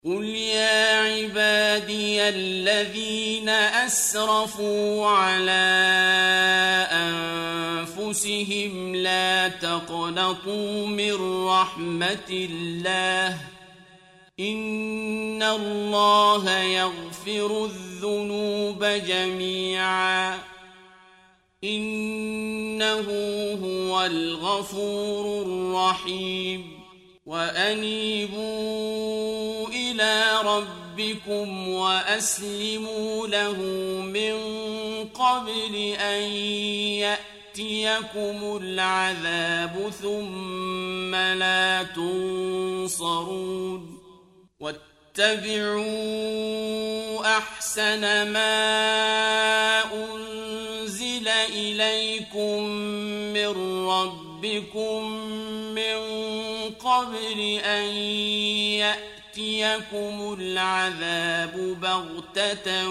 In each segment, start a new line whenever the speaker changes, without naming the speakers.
قل يا عبادي الذين أسرفوا على أنفسهم لا تقنطوا من رحمة الله إن الله يغفر الذنوب جميعا إنه هو الغفور الرحيم وأنيبوا إلى ربكم وأسلموا له من قبل أن يأتيكم العذاب ثم لا تنصرون واتبعوا أحسن ما أنزل إليكم من ربكم من قبل أن يأتيكم العذاب بغتة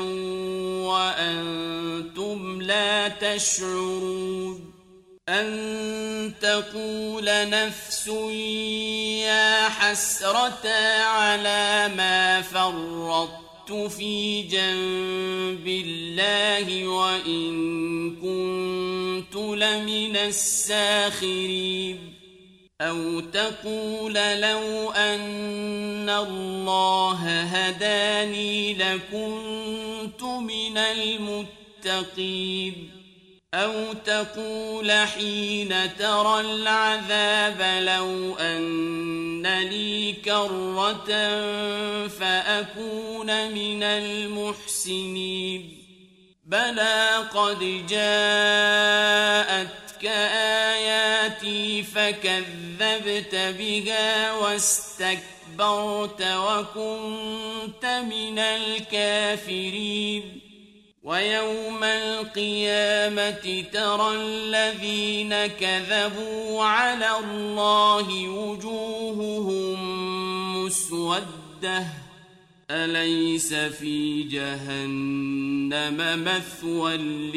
وأنتم لا تشعرون أن تقول نفس يا حسرة على ما فرطت في جنب الله وإن كنت لمن الساخرين أو تقول لو أن الله هداني لكنت من المتقين أو تقول حين ترى العذاب لو أن لي كرة فأكون من المحسنين بلى قد جاءتك آياتي فكذبت بها واستكبرت وكنت من الكافرين ويوم القيامة ترى الذين كذبوا على الله وجوههم مسودة أليس في جهنم مثوى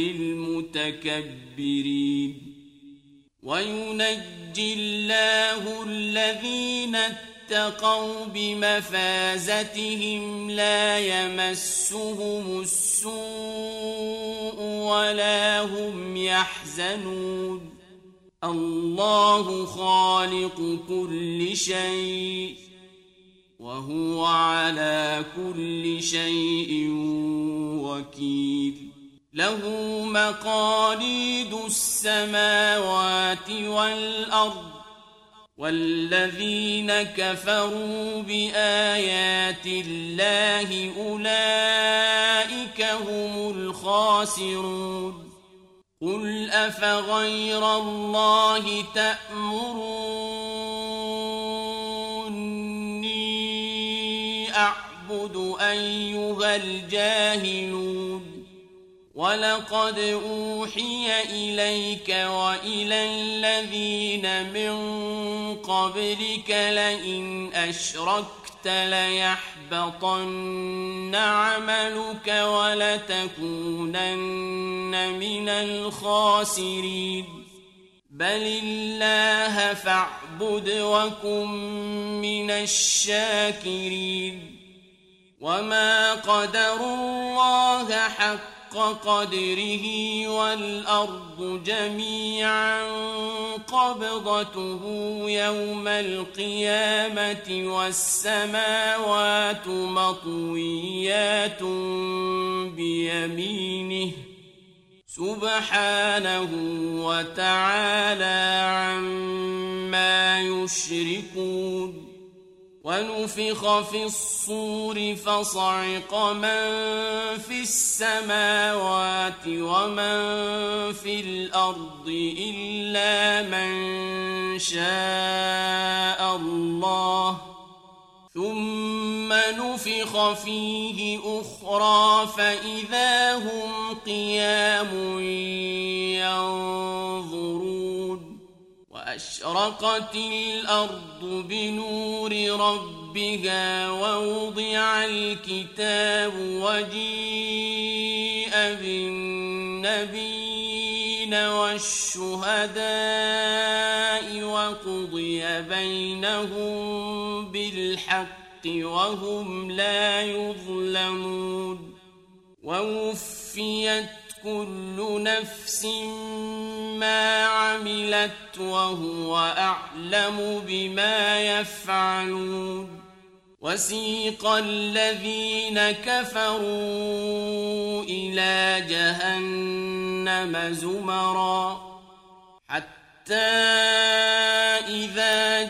للمتكبرين وينجي الله الذين اتقوا بمفازتهم لا يمسهم السوء ولا هم يحزنون الله خالق كل شيء وهو على كل شيء وكيل له مقاليد السماوات والأرض والذين كفروا بآيات الله أولئك هم الخاسرون قل أفغير الله تأمروني أعبد أيها الجاهلون ولقد أوحي إليك وإلى الذين من قبلك لئن أشركت ليحبطن عملك ولتكونن من الخاسرين بل الله فاعبد وكن من الشاكرين وما قدروا الله حق قدره والأرض جميعا قبضته يوم القيامة والسماوات مطويات بيمينه سبحانه وتعالى عما يشركون ونفخ في الصور فصعق من في السماوات ومن في الأرض إلا من شاء الله ثم نفخ فيه أخرى فإذا هم قيام ينظرون وأشرقت الأرض بنور ربها ووضع الكتاب وجيء بالنبيين والشهداء وقضي بينهم بالحق وهم لا يظلمون ووفيت كل نفس ما عملت وهو أعلم بما يفعلون وسيق الذين كفروا إلى جهنم زمرا حتى إذا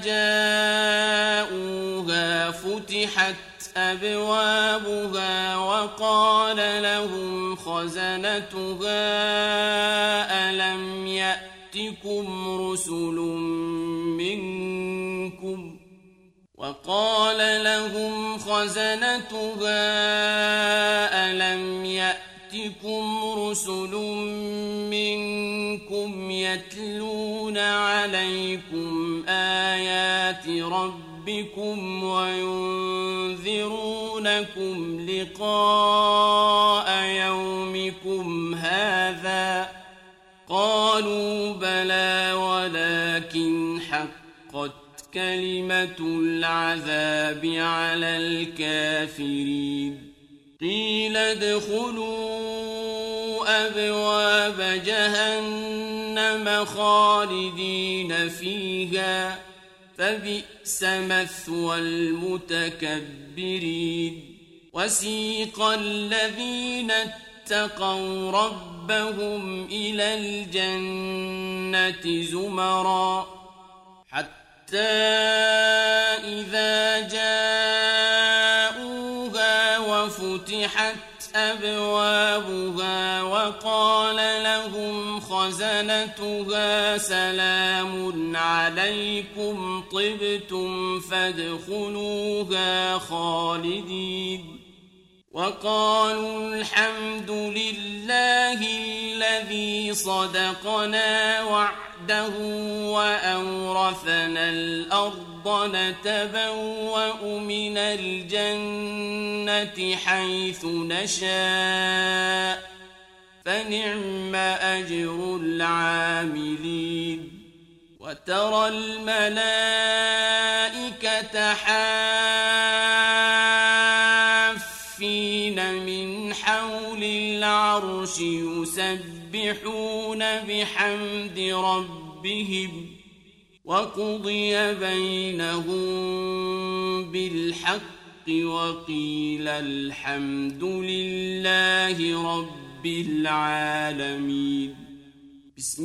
جاءوها فتحت أبوابها وقال لهم خزنتها ألم يأتكم رسل منكم يتلون عليكم آيات ربكم وينذرونكم لقاء يومكم هذا قالوا بلى ولكن حقت كلمة العذاب على الكافرين قيل ادخلوا أبواب جهنم خالدين فيها فبئس مثوى المتكبرين وسيق الذين اتقوا ربهم إلى الجنة زمرا حتى إذا جاءوها وفتحت أبوابها وقال لهم خزنتها سلام عليكم طبتم فادخلوها خالدين وقالوا الحمد لله الذي صدقنا وعده وأورثنا الأرض نتبوأ من الجنة حيث نشاء فنعم أجر العاملين وترى الملائكة حافين من حول العرش يسبحون بحمد ربهم وقضي بينهم بالحق وقيل الحمد لله رب العالمين.